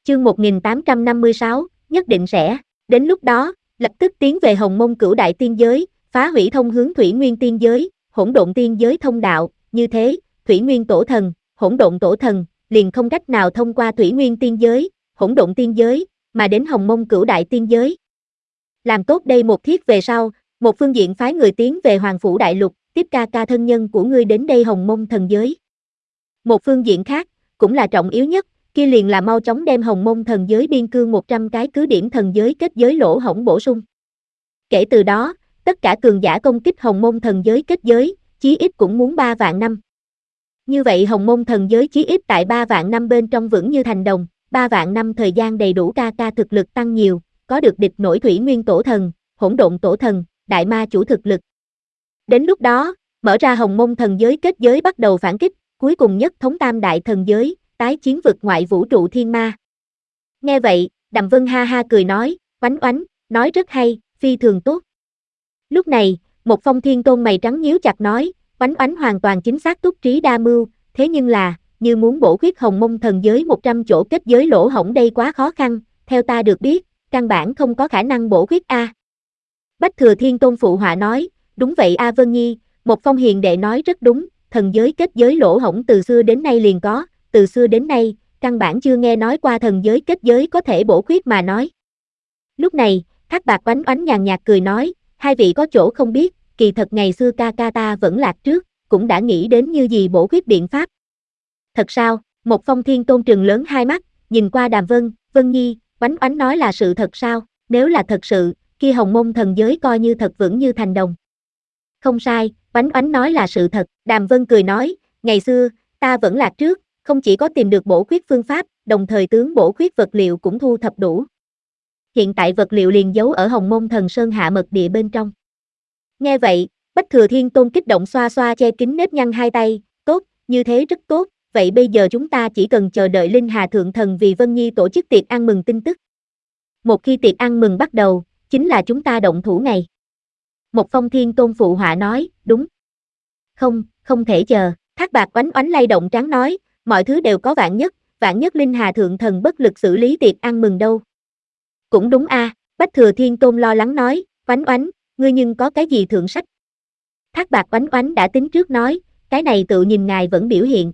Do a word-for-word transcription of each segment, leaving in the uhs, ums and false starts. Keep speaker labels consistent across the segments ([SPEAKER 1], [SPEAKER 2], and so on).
[SPEAKER 1] chương một nghìn tám trăm năm mươi sáu, nhất định sẽ. Đến lúc đó, lập tức tiến về Hồng Mông Cửu Đại Tiên Giới, phá hủy thông hướng Thủy Nguyên Tiên Giới, Hỗn Độn Tiên Giới thông đạo, như thế, Thủy Nguyên Tổ Thần, Hỗn Độn Tổ Thần, liền không cách nào thông qua Thủy Nguyên Tiên Giới, Hỗn Độn Tiên Giới, mà đến Hồng Mông Cửu Đại Tiên Giới. Làm tốt đây một thiết về sau, một phương diện phái người tiến về Hoàng Phủ Đại Lục, tiếp ca ca thân nhân của ngươi đến đây Hồng Mông Thần Giới. Một phương diện khác, cũng là trọng yếu nhất, kia liền là mau chóng đem Hồng Mông Thần Giới biên cương một trăm cái cứ điểm thần giới kết giới lỗ hổng bổ sung. Kể từ đó, tất cả cường giả công kích Hồng Mông Thần Giới kết giới, chí ít cũng muốn ba vạn năm. Như vậy Hồng Mông Thần Giới chí ít tại ba vạn năm bên trong vững như thành đồng, ba vạn năm thời gian đầy đủ ca ca thực lực tăng nhiều, có được địch nổi Thủy Nguyên Tổ Thần, Hỗn Độn Tổ Thần, Đại Ma Chủ thực lực. Đến lúc đó, mở ra Hồng Mông Thần Giới kết giới bắt đầu phản kích, cuối cùng nhất thống Tam Đại Thần Giới, tái chiến vực ngoại vũ trụ thiên ma. Nghe vậy, Đàm Vân ha ha cười nói, oánh oánh, nói rất hay, phi thường tốt. Lúc này, một Phong Thiên Tôn mày trắng nhíu chặt nói, oánh oánh hoàn toàn chính xác túc trí đa mưu, thế nhưng là, như muốn bổ khuyết Hồng Mông Thần Giới một trăm chỗ kết giới lỗ hổng đây quá khó khăn, theo ta được biết, căn bản không có khả năng bổ khuyết a. Bách Thừa Thiên Tôn phụ họa nói, đúng vậy a Vân Nhi, một Phong Hiền đệ nói rất đúng, thần giới kết giới lỗ hổng từ xưa đến nay liền có, từ xưa đến nay, căn bản chưa nghe nói qua thần giới kết giới có thể bổ khuyết mà nói. Lúc này, Thác Bạc oánh oánh nhàn nhạt cười nói, hai vị có chỗ không biết, kỳ thật ngày xưa ca ca ta vẫn lạc trước, cũng đã nghĩ đến như gì bổ khuyết biện pháp. Thật sao? Một Phong Thiên Tôn trừng lớn hai mắt, nhìn qua Đàm Vân, Vân Nhi, oánh oánh nói là sự thật sao? Nếu là thật sự, kia Hồng Mông Thần Giới coi như thật vững như thành đồng. Không sai, oánh oánh nói là sự thật, Đàm Vân cười nói, ngày xưa, ta vẫn lạc trước, không chỉ có tìm được bổ khuyết phương pháp, đồng thời tướng bổ khuyết vật liệu cũng thu thập đủ. Hiện tại vật liệu liền giấu ở Hồng Mông Thần Sơn hạ mật địa bên trong. Nghe vậy, Bách Thừa Thiên Tôn kích động xoa xoa che kín nếp nhăn hai tay, tốt, như thế rất tốt, vậy bây giờ chúng ta chỉ cần chờ đợi Linh Hà Thượng Thần vì Vân Nhi tổ chức tiệc ăn mừng tin tức. Một khi tiệc ăn mừng bắt đầu, chính là chúng ta động thủ ngày. Một Phong Thiên Tôn phụ họa nói, đúng. Không, không thể chờ, Thác Bạc oánh oánh lay động trán nói, mọi thứ đều có vạn nhất, vạn nhất Linh Hà Thượng Thần bất lực xử lý tiệc ăn mừng đâu. Cũng đúng a, à, Bách Thừa Thiên Tôn lo lắng nói, oánh oánh, ngươi nhưng có cái gì thượng sách? Thác Bạc oánh oánh đã tính trước nói, cái này tự nhìn ngài vẫn biểu hiện.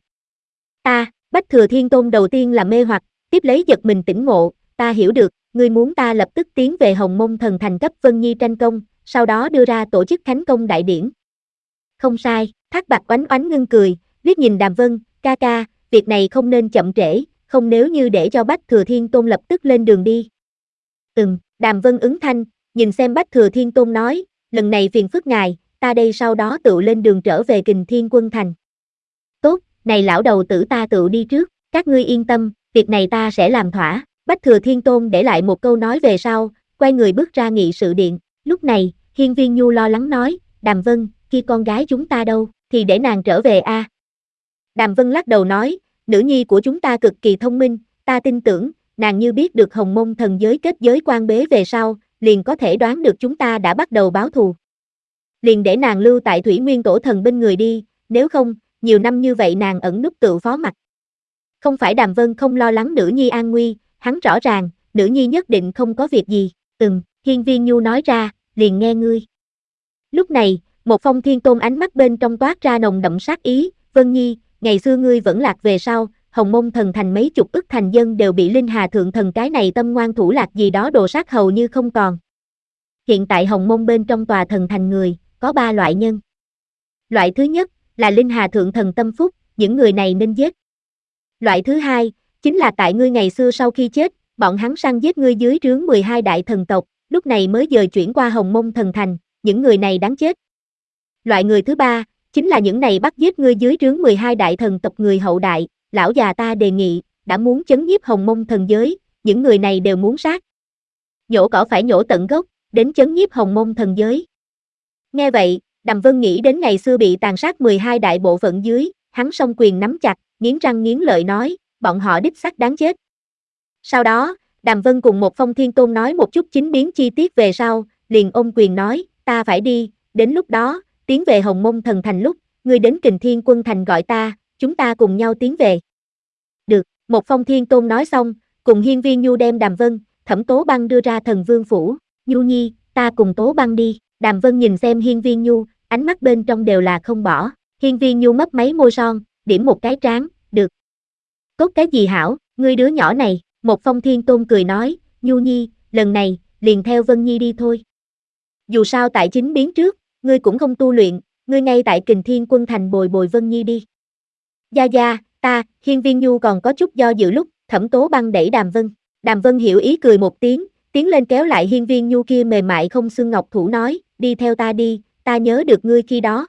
[SPEAKER 1] Ta, Bách Thừa Thiên Tôn đầu tiên là mê hoặc, tiếp lấy giật mình tỉnh ngộ, ta hiểu được, ngươi muốn ta lập tức tiến về Hồng Mông Thần Thành cấp Vân Nhi tranh công, sau đó đưa ra tổ chức khánh công đại điển. Không sai, Thác Bạc oánh oánh ngưng cười, liếc nhìn Đàm Vân, ca ca, việc này không nên chậm trễ, không nếu như để cho Bách Thừa Thiên Tôn lập tức lên đường đi. Ừm, Đàm Vân ứng thanh, nhìn xem Bách Thừa Thiên Tôn nói, lần này phiền phức ngài, ta đây sau đó tự lên đường trở về Kình Thiên Quân Thành. Tốt, này lão đầu tử ta tự đi trước, các ngươi yên tâm, việc này ta sẽ làm thỏa. Bách Thừa Thiên Tôn để lại một câu nói về sau, quay người bước ra nghị sự điện. Lúc này, Hiên Viên Nhu lo lắng nói, Đàm Vân, khi con gái chúng ta đâu, thì để nàng trở về a. À. Đàm Vân lắc đầu nói, nữ nhi của chúng ta cực kỳ thông minh, ta tin tưởng, nàng như biết được Hồng Mông Thần Giới kết giới quan bế về sau, liền có thể đoán được chúng ta đã bắt đầu báo thù. Liền để nàng lưu tại Thủy Nguyên Tổ Thần bên người đi, nếu không, nhiều năm như vậy nàng ẩn núp tự phó mặt. Không phải Đàm Vân không lo lắng nữ nhi an nguy, hắn rõ ràng, nữ nhi nhất định không có việc gì, ừm, Hiên Viên Nhu nói ra, liền nghe ngươi. Lúc này, một Phong Thiên Tôn ánh mắt bên trong toát ra nồng đậm sát ý, Vân Nhi, ngày xưa ngươi vẫn lạc về sau, Hồng Mông Thần Thành mấy chục ức thành dân đều bị Linh Hà Thượng Thần cái này tâm ngoan thủ lạc gì đó đồ sát hầu như không còn. Hiện tại Hồng Mông bên trong tòa thần thành người, có ba loại nhân. Loại thứ nhất, là Linh Hà Thượng Thần tâm phúc, những người này nên giết. Loại thứ hai, chính là tại ngươi ngày xưa sau khi chết, bọn hắn săn giết ngươi dưới trướng mười hai đại thần tộc, lúc này mới dời chuyển qua Hồng Mông Thần Thành, những người này đáng chết. Loại người thứ ba, chính là những này bắt giết ngươi dưới trướng mười hai đại thần tộc người hậu đại, lão già ta đề nghị, đã muốn chấn nhiếp Hồng Mông Thần Giới, những người này đều muốn sát. Nhổ cỏ phải nhổ tận gốc, đến chấn nhiếp Hồng Mông Thần Giới. Nghe vậy, Đàm Vân nghĩ đến ngày xưa bị tàn sát mười hai đại bộ phận dưới, hắn song quyền nắm chặt, nghiến răng nghiến lợi nói, bọn họ đích xác đáng chết. Sau đó, Đàm Vân cùng một Phong Thiên Tôn nói một chút chính biến chi tiết về sau, liền ôm quyền nói, ta phải đi, đến lúc đó, tiến về Hồng Mông Thần Thành lúc, ngươi đến Kình Thiên Quân Thành gọi ta, chúng ta cùng nhau tiến về. Được, một Phong Thiên Tôn nói xong, Cùng Hiên Viên Nhu đem Đàm Vân, Thẩm Tố Băng đưa ra Thần Vương phủ. Nhu nhi, ta cùng Tố Băng đi. Đàm Vân nhìn xem Hiên Viên Nhu, ánh mắt bên trong đều là không bỏ. Hiên Viên Nhu mấp máy môi son, điểm một cái trán, được. Cốt cái gì hảo, ngươi đứa nhỏ này. Một Phong Thiên Tôn cười nói, Nhu nhi, lần này, liền theo Vân Nhi đi thôi. Dù sao tại chính biến trước, ngươi cũng không tu luyện, ngươi ngay tại Kình Thiên Quân Thành bồi bồi Vân Nhi đi. Gia Gia, ta, Hiên Viên Nhu còn có chút do dự lúc, Thẩm Tố Băng đẩy Đàm Vân. Đàm Vân hiểu ý cười một tiếng, tiến lên kéo lại Hiên Viên Nhu kia mềm mại không xương ngọc thủ nói, đi theo ta đi, ta nhớ được ngươi khi đó.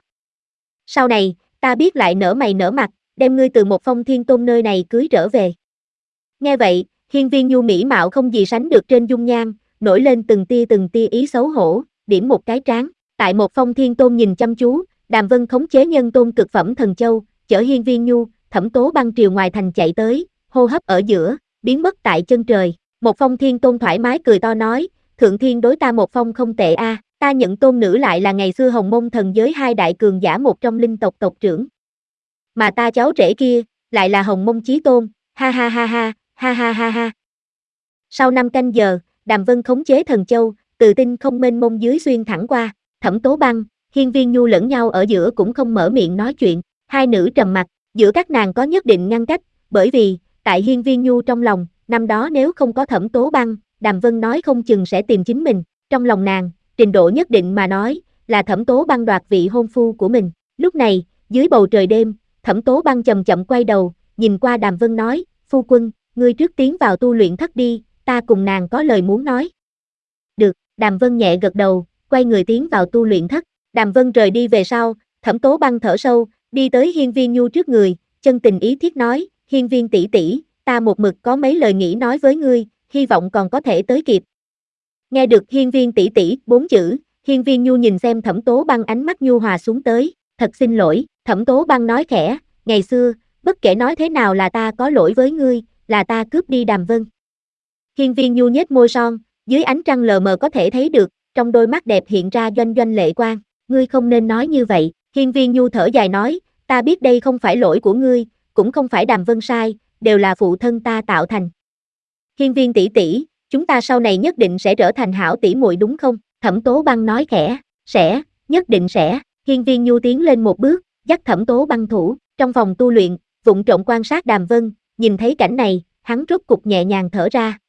[SPEAKER 1] Sau này, ta biết lại nở mày nở mặt, đem ngươi từ một Phong Thiên Tôn nơi này cưới trở về. Nghe vậy, Hiên Viên Nhu mỹ mạo không gì sánh được trên dung nhan, nổi lên từng tia từng tia ý xấu hổ, điểm một cái trán. Tại một Phong Thiên Tôn nhìn chăm chú, Đàm Vân khống chế nhân tôn cực phẩm thần châu, chở Hiên Viên Nhu, Thẩm Tố Băng triều ngoài thành chạy tới, hô hấp ở giữa, biến mất tại chân trời. Một Phong Thiên Tôn thoải mái cười to nói, Thượng Thiên đối ta một Phong không tệ a, ta nhận tôn nữ lại là ngày xưa Hồng Mông thần giới hai đại cường giả một trong linh tộc tộc trưởng. Mà ta cháu rể kia, lại là Hồng Mông Chí Tôn, ha ha ha ha, ha ha ha ha. Sau năm canh giờ, Đàm Vân khống chế thần châu, từ tinh không mênh mông dưới xuyên thẳng qua, Thẩm Tố Băng, Hiên Viên Nhu lẫn nhau ở giữa cũng không mở miệng nói chuyện, hai nữ trầm mặc, giữa các nàng có nhất định ngăn cách, bởi vì, tại Hiên Viên Nhu trong lòng, năm đó nếu không có Thẩm Tố Băng, Đàm Vân nói không chừng sẽ tìm chính mình, trong lòng nàng, trình độ nhất định mà nói, là Thẩm Tố Băng đoạt vị hôn phu của mình. Lúc này, dưới bầu trời đêm, Thẩm Tố Băng chậm chậm quay đầu, nhìn qua Đàm Vân nói, phu quân, ngươi trước tiến vào tu luyện thất đi, ta cùng nàng có lời muốn nói. Được, Đàm Vân nhẹ gật đầu, quay người tiến vào tu luyện thất. Đàm Vân rời đi về sau, Thẩm Tố Băng thở sâu, đi tới Hiên Viên Nhu trước người, chân tình ý thiết nói, Hiên Viên tỷ tỷ, ta một mực có mấy lời nghĩ nói với ngươi, hy vọng còn có thể tới kịp. Nghe được Hiên Viên tỷ tỷ, bốn chữ, Hiên Viên Nhu nhìn xem Thẩm Tố Băng ánh mắt nhu hòa xuống tới, thật xin lỗi, Thẩm Tố Băng nói khẽ, ngày xưa, bất kể nói thế nào là ta có lỗi với ngươi, là ta cướp đi Đàm Vân. Hiên Viên Nhu nhếch môi son, dưới ánh trăng lờ mờ có thể thấy được, trong đôi mắt đẹp hiện ra doanh doanh lệ quang, ngươi không nên nói như vậy, Hiên Viên Nhu thở dài nói, ta biết đây không phải lỗi của ngươi, cũng không phải Đàm Vân sai, đều là phụ thân ta tạo thành. Hiên Viên tỷ tỷ, chúng ta sau này nhất định sẽ trở thành hảo tỷ muội đúng không? Thẩm Tố Băng nói khẽ, sẽ, nhất định sẽ. Hiên Viên Nhu tiến lên một bước, dắt Thẩm Tố Băng thủ, trong phòng tu luyện, vụng trộm quan sát Đàm Vân, nhìn thấy cảnh này, hắn rốt cục nhẹ nhàng thở ra,